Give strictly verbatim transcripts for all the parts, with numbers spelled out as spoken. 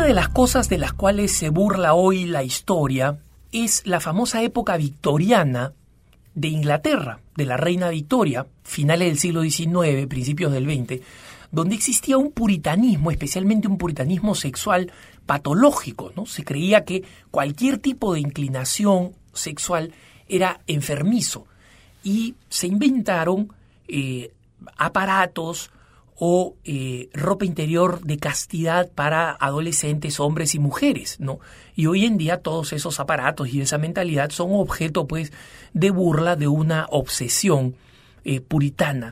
de las cosas de las cuales se burla hoy la historia es la famosa época victoriana de Inglaterra, de la reina Victoria, finales del siglo diecinueve, principios del veinte, donde existía un puritanismo, especialmente un puritanismo sexual patológico, ¿no? Se creía que cualquier tipo de inclinación sexual era enfermizo y se inventaron eh, aparatos o eh, ropa interior de castidad para adolescentes, hombres y mujeres, ¿no? Y hoy en día todos esos aparatos y esa mentalidad son objeto, pues, de burla de una obsesión eh, puritana.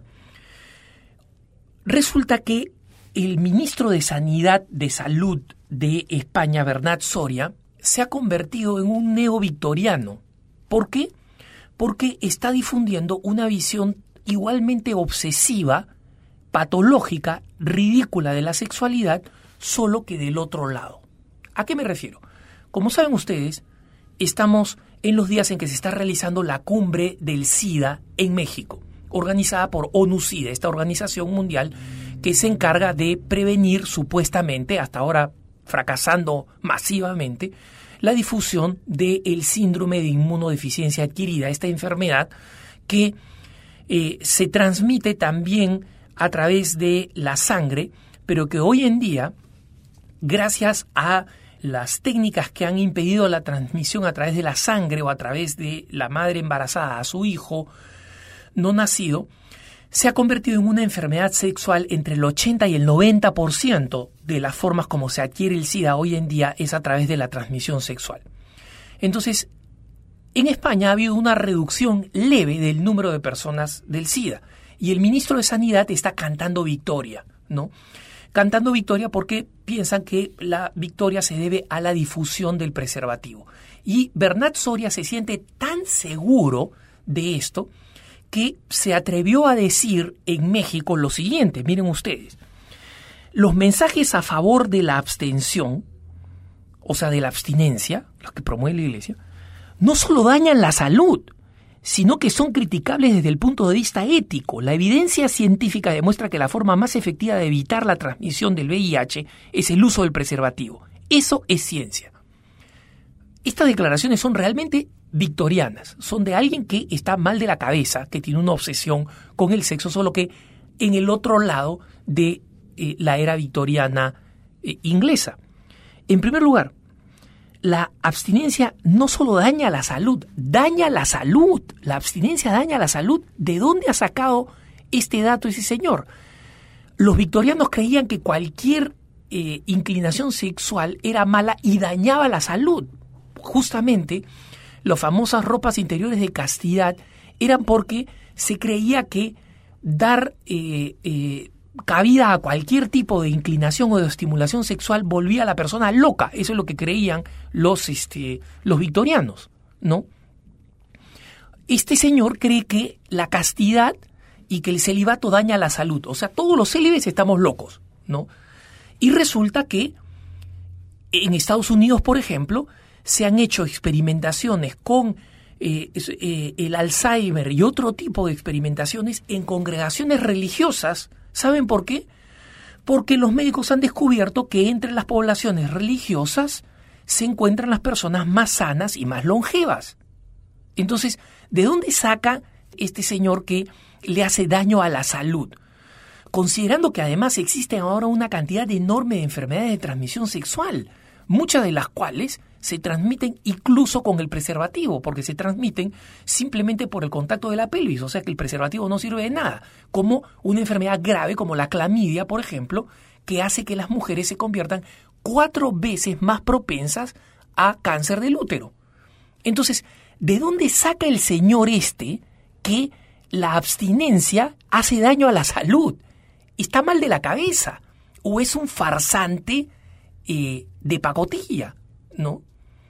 Resulta que el ministro de Sanidad de Salud de España, Bernat Soria, se ha convertido en un neovictoriano. ¿Por qué? Porque está difundiendo una visión igualmente obsesiva, patológica, ridícula de la sexualidad, solo que del otro lado. ¿A qué me refiero? Como saben ustedes, estamos en los días en que se está realizando la cumbre del SIDA en México, organizada por ONU-SIDA, esta organización mundial que se encarga de prevenir supuestamente, hasta ahora fracasando masivamente, la difusión del síndrome de inmunodeficiencia adquirida, esta enfermedad que eh, se transmite también a través de la sangre, pero que hoy en día, gracias a las técnicas que han impedido la transmisión a través de la sangre o a través de la madre embarazada a su hijo no nacido, se ha convertido en una enfermedad sexual. Entre el ochenta y el noventa por ciento de las formas como se adquiere el SIDA hoy en día es a través de la transmisión sexual. Entonces, en España ha habido una reducción leve del número de personas del SIDA y el ministro de Sanidad está cantando victoria, ¿no? Cantando victoria porque piensan que la victoria se debe a la difusión del preservativo. Y Bernat Soria se siente tan seguro de esto que se atrevió a decir en México lo siguiente, miren ustedes, los mensajes a favor de la abstención, o sea, de la abstinencia, los que promueve la Iglesia, no solo dañan la salud, sino que son criticables desde el punto de vista ético. La evidencia científica demuestra que la forma más efectiva de evitar la transmisión del V I H es el uso del preservativo. Eso es ciencia. Estas declaraciones son realmente victorianas, son de alguien que está mal de la cabeza, que tiene una obsesión con el sexo, solo que en el otro lado de eh, la era victoriana eh, inglesa. En primer lugar, la abstinencia no solo daña la salud, daña la salud. La abstinencia daña la salud. ¿De dónde ha sacado este dato ese señor? Los victorianos creían que cualquier eh, inclinación sexual era mala y dañaba la salud. Justamente, las famosas ropas interiores de castidad eran porque se creía que dar eh, eh, cabida a cualquier tipo de inclinación o de estimulación sexual volvía a la persona loca. Eso es lo que creían los, este, los victorianos, ¿no? Este señor cree que la castidad y que el celibato daña la salud. O sea, todos los célibes estamos locos, ¿no? Y resulta que en Estados Unidos, por ejemplo, se han hecho experimentaciones con eh, eh, el Alzheimer y otro tipo de experimentaciones en congregaciones religiosas. ¿Saben por qué? Porque los médicos han descubierto que entre las poblaciones religiosas se encuentran las personas más sanas y más longevas. Entonces, ¿de dónde saca este señor que le hace daño a la salud? Considerando que además existen ahora una cantidad enorme de enfermedades de transmisión sexual, muchas de las cuales se transmiten incluso con el preservativo, porque se transmiten simplemente por el contacto de la pelvis, o sea que el preservativo no sirve de nada, como una enfermedad grave como la clamidia, por ejemplo, que hace que las mujeres se conviertan cuatro veces más propensas a cáncer del útero. Entonces, ¿de dónde saca el señor este que la abstinencia hace daño a la salud? ¿Está mal de la cabeza? ¿O es un farsante eh, de pacotilla? ¿No?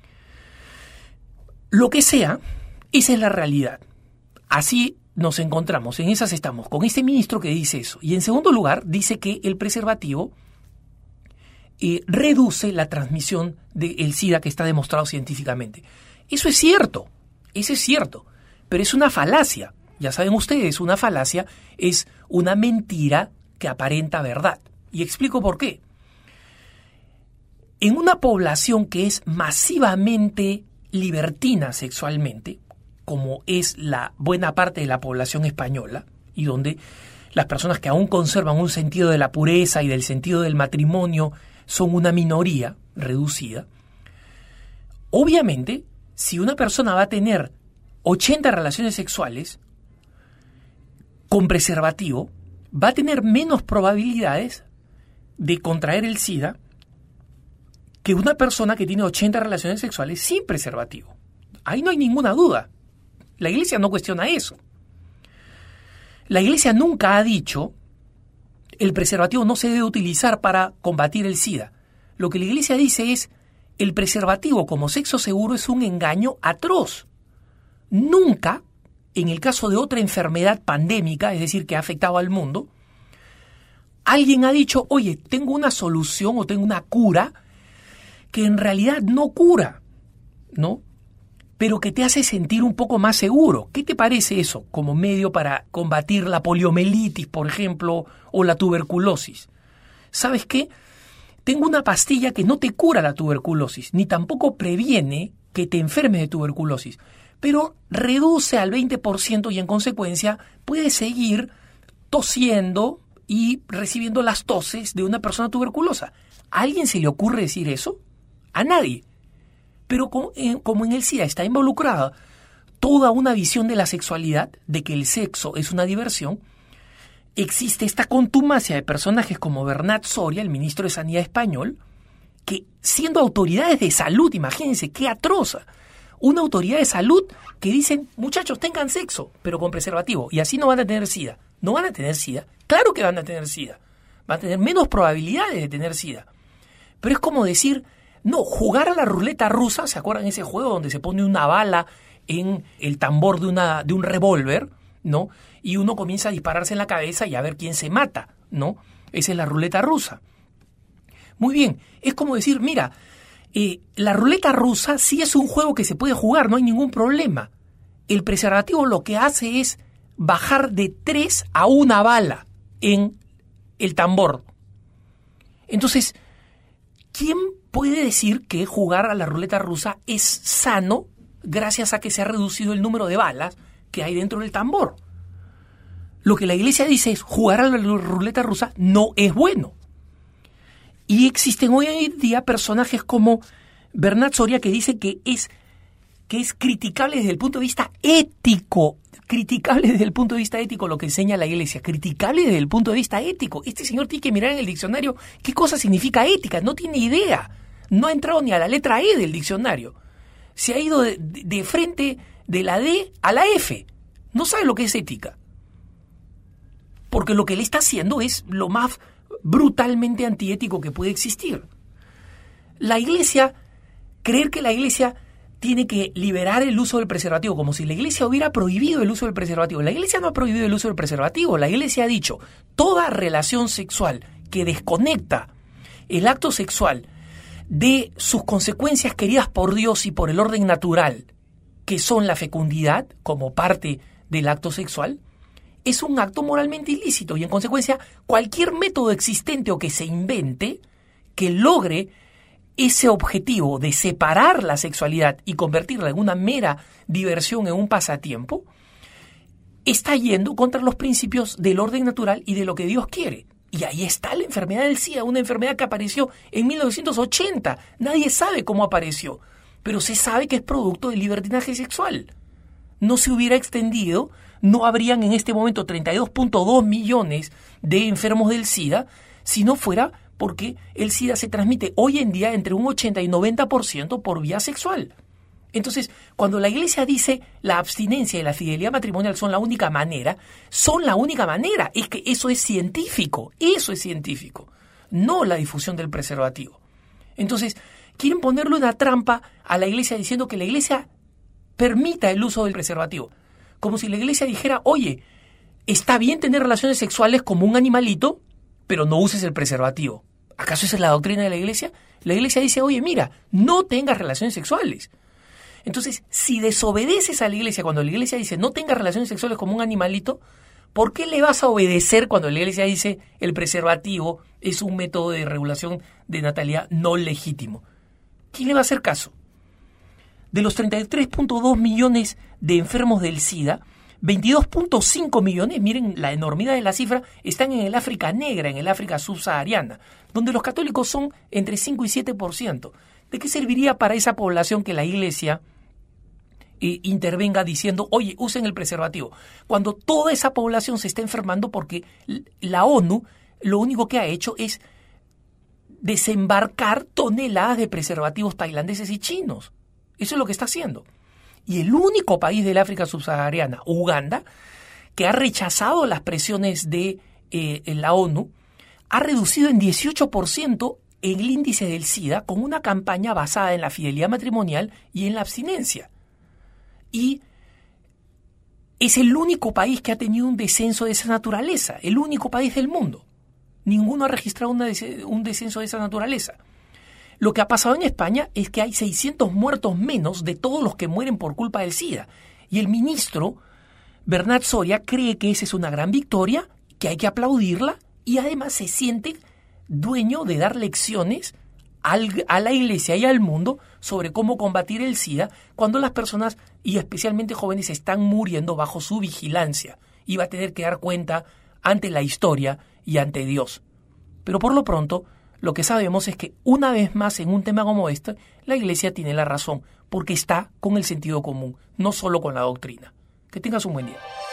Lo que sea, esa es la realidad. Así nos encontramos, en esas estamos, con este ministro que dice eso. Y en segundo lugar, dice que el preservativo eh, reduce la transmisión del SIDA, que está demostrado científicamente. Eso es cierto, eso es cierto, pero es una falacia. Ya saben ustedes, una falacia es una mentira que aparenta verdad. Y explico por qué. en una población que es masivamente libertina sexualmente, como es la buena parte de la población española, y donde las personas que aún conservan un sentido de la pureza y del sentido del matrimonio son una minoría reducida, obviamente, si una persona va a tener ochenta relaciones sexuales con preservativo, va a tener menos probabilidades de contraer el SIDA que una persona que tiene ochenta relaciones sexuales sin preservativo. Ahí no hay ninguna duda. La Iglesia no cuestiona eso. La Iglesia nunca ha dicho el preservativo no se debe utilizar para combatir el SIDA. Lo que la Iglesia dice es el preservativo como sexo seguro es un engaño atroz. Nunca, en el caso de otra enfermedad pandémica, es decir, que ha afectado al mundo, alguien ha dicho, oye, tengo una solución o tengo una cura que en realidad no cura, ¿no? Pero que te hace sentir un poco más seguro. ¿Qué te parece eso como medio para combatir la poliomielitis, por ejemplo, o la tuberculosis? ¿Sabes qué? Tengo una pastilla que no te cura la tuberculosis, ni tampoco previene que te enfermes de tuberculosis, pero reduce al veinte por ciento y en consecuencia puedes seguir tosiendo y recibiendo las toses de una persona tuberculosa. ¿A alguien se le ocurre decir eso? A nadie. Pero como en, como en el SIDA está involucrada toda una visión de la sexualidad, de que el sexo es una diversión, existe esta contumacia de personajes como Bernat Soria, el ministro de Sanidad español, que siendo autoridades de salud, imagínense qué atroz, una autoridad de salud que dicen, muchachos, tengan sexo, pero con preservativo, y así no van a tener SIDA. ¿No van a tener SIDA? Claro que van a tener SIDA. Van a tener menos probabilidades de tener SIDA. Pero es como decir, no, jugar a la ruleta rusa, ¿se acuerdan ese juego donde se pone una bala en el tambor de, una, de un revólver, ¿no? Y uno comienza a dispararse en la cabeza y a ver quién se mata, ¿no? Esa es la ruleta rusa. Muy bien, es como decir, mira, eh, la ruleta rusa sí es un juego que se puede jugar, no hay ningún problema. El preservativo lo que hace es bajar de tres a una bala en el tambor. Entonces, ¿quién puede decir que jugar a la ruleta rusa es sano gracias a que se ha reducido el número de balas que hay dentro del tambor? Lo que la Iglesia dice es jugar a la ruleta rusa no es bueno. Y existen hoy en día personajes como Bernat Soria que dice que es, que es criticable desde el punto de vista ético. Criticable desde el punto de vista ético lo que enseña la Iglesia. Criticable desde el punto de vista ético. Este señor tiene que mirar en el diccionario qué cosa significa ética. No tiene idea. No ha entrado ni a la letra E del diccionario. Se ha ido de, de, de frente de la D a la F. No sabe lo que es ética. Porque lo que él está haciendo es lo más brutalmente antiético que puede existir. La Iglesia, creer que la Iglesia tiene que liberar el uso del preservativo, como si la Iglesia hubiera prohibido el uso del preservativo. La Iglesia no ha prohibido el uso del preservativo. La Iglesia ha dicho, toda relación sexual que desconecta el acto sexual de sus consecuencias queridas por Dios y por el orden natural, que son la fecundidad como parte del acto sexual, es un acto moralmente ilícito y en consecuencia cualquier método existente o que se invente que logre ese objetivo de separar la sexualidad y convertirla en una mera diversión, en un pasatiempo, está yendo contra los principios del orden natural y de lo que Dios quiere. Y ahí está la enfermedad del SIDA, una enfermedad que apareció en mil novecientos ochenta. Nadie sabe cómo apareció, pero se sabe que es producto del libertinaje sexual. No se hubiera extendido, no habrían en este momento treinta y dos punto dos millones de enfermos del SIDA si no fuera porque el SIDA se transmite hoy en día entre un ochenta y noventa por ciento por vía sexual. Entonces, cuando la Iglesia dice la abstinencia y la fidelidad matrimonial son la única manera, son la única manera. Es que eso es científico, eso es científico, no la difusión del preservativo. Entonces, quieren ponerle una trampa a la Iglesia diciendo que la Iglesia permita el uso del preservativo. Como si la Iglesia dijera, oye, está bien tener relaciones sexuales como un animalito, pero no uses el preservativo. ¿Acaso esa es la doctrina de la Iglesia? La Iglesia dice, oye, mira, no tengas relaciones sexuales. Entonces, si desobedeces a la Iglesia cuando la Iglesia dice no tengas relaciones sexuales como un animalito, ¿Por qué le vas a obedecer cuando la Iglesia dice el preservativo es un método de regulación de natalidad no legítimo? ¿Quién le va a hacer caso? De los treinta y tres punto dos millones de enfermos del SIDA, veintidós punto cinco millones, miren la enormidad de la cifra, están en el África negra, en el África subsahariana, donde los católicos son entre cinco y siete por ciento. ¿De qué serviría para esa población que la Iglesia eh, intervenga diciendo, oye, usen el preservativo? Cuando toda esa población se está enfermando porque la ONU lo único que ha hecho es desembarcar toneladas de preservativos tailandeses y chinos. Eso es lo que está haciendo. Y el único país del África subsahariana, Uganda, que ha rechazado las presiones de eh, la ONU, ha reducido en dieciocho por ciento el índice del SIDA con una campaña basada en la fidelidad matrimonial y en la abstinencia. Y es el único país que ha tenido un descenso de esa naturaleza, el único país del mundo. Ninguno ha registrado una des- un descenso de esa naturaleza. Lo que ha pasado en España es que hay seiscientos muertos menos de todos los que mueren por culpa del SIDA. Y el ministro Bernat Soria cree que esa es una gran victoria, que hay que aplaudirla y además se siente dueño de dar lecciones al, a la Iglesia y al mundo sobre cómo combatir el SIDA cuando las personas, y especialmente jóvenes, están muriendo bajo su vigilancia y va a tener que dar cuenta ante la historia y ante Dios. Pero por lo pronto, lo que sabemos es que una vez más en un tema como este, la Iglesia tiene la razón, porque está con el sentido común, no solo con la doctrina. Que tengas un buen día.